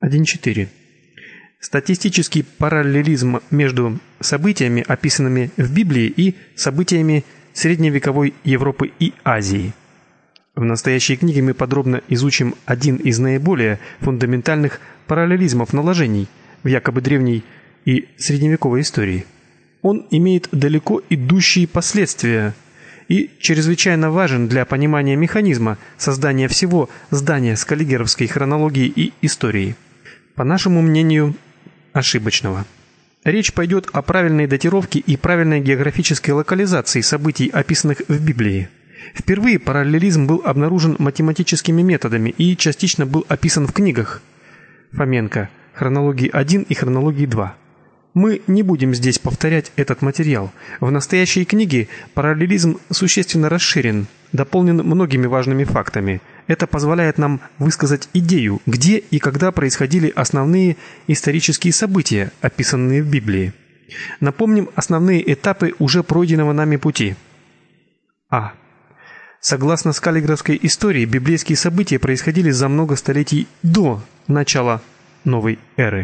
1.4. Статистический параллелизм между событиями, описанными в Библии, и событиями средневековой Европы и Азии. В настоящей книге мы подробно изучим один из наиболее фундаментальных параллелизмов наложений в якобы древней и средневековой истории. Он имеет далеко идущие последствия и чрезвычайно важен для понимания механизма создания всего здания скаллигеровской хронологии и истории. По нашему мнению, ошибочного. Речь пойдет о правильной датировке и правильной географической локализации событий, описанных в Библии. Впервые параллелизм был обнаружен математическими методами и частично был описан в книгах Фоменко «Хронологии 1» и «Хронологии 2». Мы не будем здесь повторять этот материал. В настоящей книге параллелизм существенно расширен, дополнен многими важными фактами. Это позволяет нам высказать идею, где и когда происходили основные исторические события, описанные в Библии. Напомним основные этапы уже пройденного нами пути. А. Согласно скаллигеровской истории, библейские события происходили за много столетий до начала новой эры.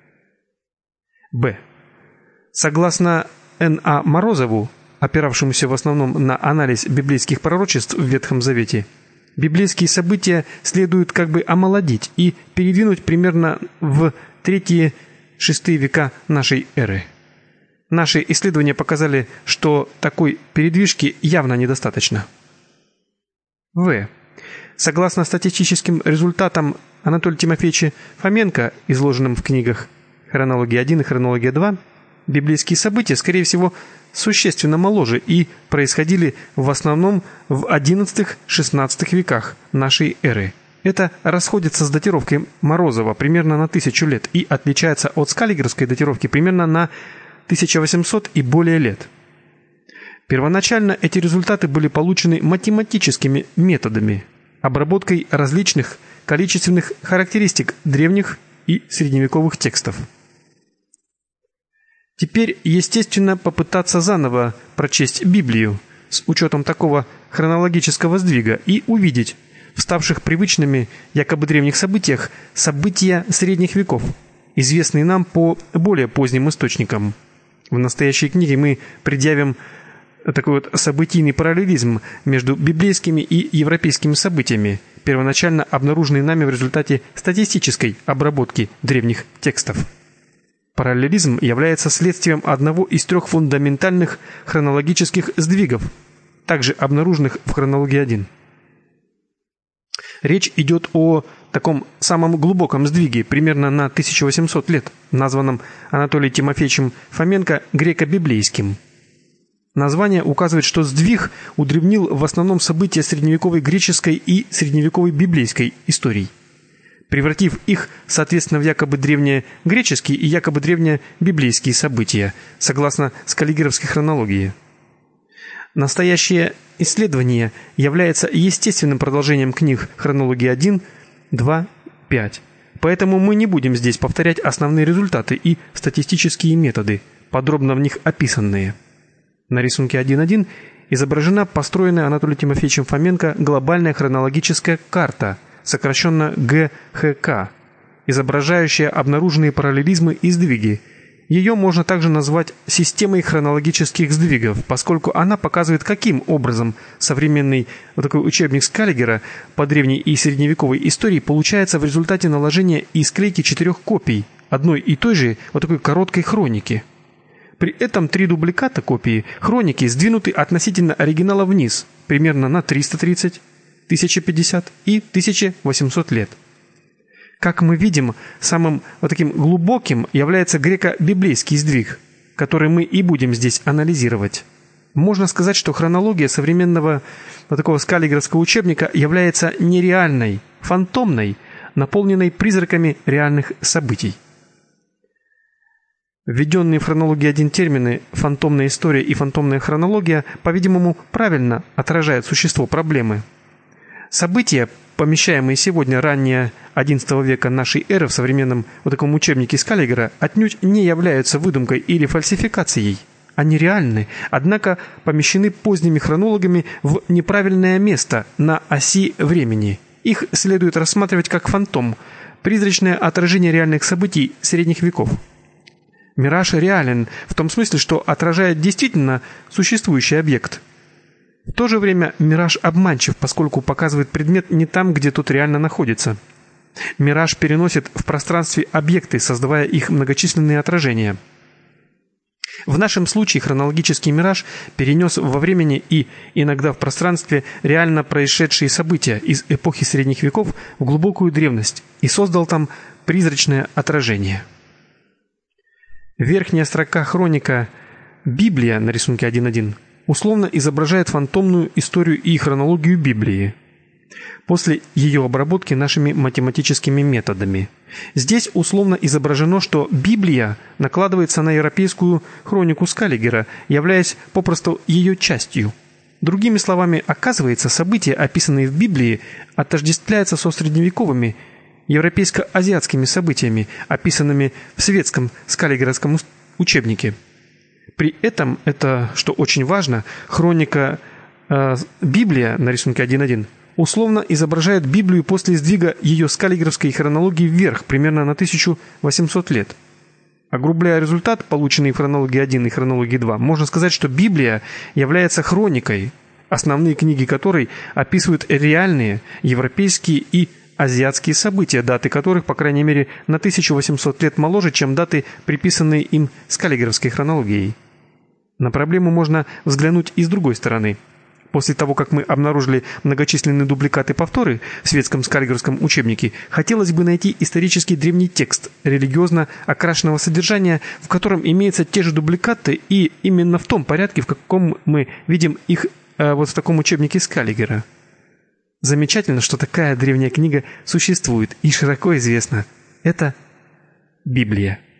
Б. Согласно Н.А. Морозову, опиравшемуся в основном на анализ библейских пророчеств в Ветхом Завете, библейские события следует как бы омолодить и передвинуть примерно в 3-6 века нашей эры. Наши исследования показали, что такой передвижки явно недостаточно. В. Согласно статистическим результатам Анатолия Тимофеевича Фоменко, изложенным в книгах «Хронология 1» и «Хронология 2», библейские события, скорее всего, существенно моложе и происходили в основном в XI-XVI веках нашей эры. Это расходится с датировкой Морозова примерно на 1000 лет и отличается от скаллигеровской датировки примерно на 1800 и более лет. Первоначально эти результаты были получены математическими методами, обработкой различных количественных характеристик древних и средневековых текстов. Теперь, естественно, попытаться заново прочесть Библию с учетом такого хронологического сдвига и увидеть в ставших привычными якобы древних событиях события средних веков, известные нам по более поздним источникам. В настоящей книге мы предъявим такой вот событийный параллелизм между библейскими и европейскими событиями, первоначально обнаруженный нами в результате статистической обработки древних текстов. Параллелизм является следствием одного из 3 фундаментальных хронологических сдвигов, также обнаруженных в хронологии 1. Речь идет о таком самом глубоком сдвиге, примерно на 1800 лет, названном Анатолием Тимофеевичем Фоменко греко-библейским. Название указывает, что сдвиг удревнил в основном события средневековой греческой и средневековой библейской историй, превратив их, соответственно, в якобы древнегреческие и якобы древнебиблейские события, согласно скаллигеровской хронологии. Настоящее исследование является естественным продолжением книг «Хронология 1», 2, 5. Поэтому мы не будем здесь повторять основные результаты и статистические методы, подробно в них описанные. На рисунке 1.1 изображена построенная Анатолием Тимофеевичем Фоменко глобальная хронологическая карта, сокращенно ГХК, изображающая обнаруженные параллелизмы и сдвиги. Ее можно также назвать системой хронологических сдвигов, поскольку она показывает, каким образом современный такой учебник Скаллигера по древней и средневековой истории получается в результате наложения и склейки 4 копий одной и той же такой короткой хроники. При этом 3 дубликата копии хроники сдвинуты относительно оригинала вниз, примерно на 330, 1050 и 1800 лет. Как мы видим, самым таким глубоким является греко-библейский сдвиг, который мы и будем здесь анализировать. Можно сказать, что хронология современного такого скаллигеровского учебника является нереальной, фантомной, наполненной призраками реальных событий. Введенные в хронологии 1 термины «фантомная история» и «фантомная хронология», по-видимому, правильно отражают существо проблемы. События, помещаемые сегодня ранее XI века нашей эры в современном таком учебнике Скаллигера, отнюдь не являются выдумкой или фальсификацией. Они реальны, однако помещены поздними хронологами в неправильное место на оси времени. Их следует рассматривать как фантом, призрачное отражение реальных событий средних веков. Мираж реален в том смысле, что отражает действительно существующий объект. В то же время мираж обманчив, поскольку показывает предмет не там, где тот реально находится. Мираж переносит в пространстве объекты, создавая их многочисленные отражения. В нашем случае хронологический мираж перенес во времени и иногда в пространстве реально происшедшие события из эпохи средних веков в глубокую древность и создал там призрачное отражение. Верхняя строка хроника «Библия» на рисунке 1.1 условно изображает фантомную историю и хронологию Библии после ее обработки нашими математическими методами. Здесь условно изображено, что Библия накладывается на европейскую хронику Скаллигера, являясь попросту ее частью. Другими словами, оказывается, события, описанные в Библии, отождествляются со средневековыми европейско-азиатскими событиями, описанными в светском скаллигеровском учебнике. При этом, это, что очень важно, хроника Библия на рисунке 1.1 условно изображает Библию после сдвига ее скаллигеровской хронологии вверх, примерно на 1800 лет. Огрубляя результат, полученный в хронологии 1 и хронологии 2, можно сказать, что Библия является хроникой, основные книги которой описывают реальные европейские и азиатские события, даты которых, по крайней мере, на 1800 лет моложе, чем даты, приписанные им скаллигеровской хронологией. На проблему можно взглянуть и с другой стороны. После того, как мы обнаружили многочисленные дубликаты повторы в светском скаллигеровском учебнике, хотелось бы найти исторический древний текст религиозно окрашенного содержания, в котором имеются те же дубликаты и именно в том порядке, в каком мы видим их вот в таком учебнике Скаллигера. Замечательно, что такая древняя книга существует и широко известна. Это Библия.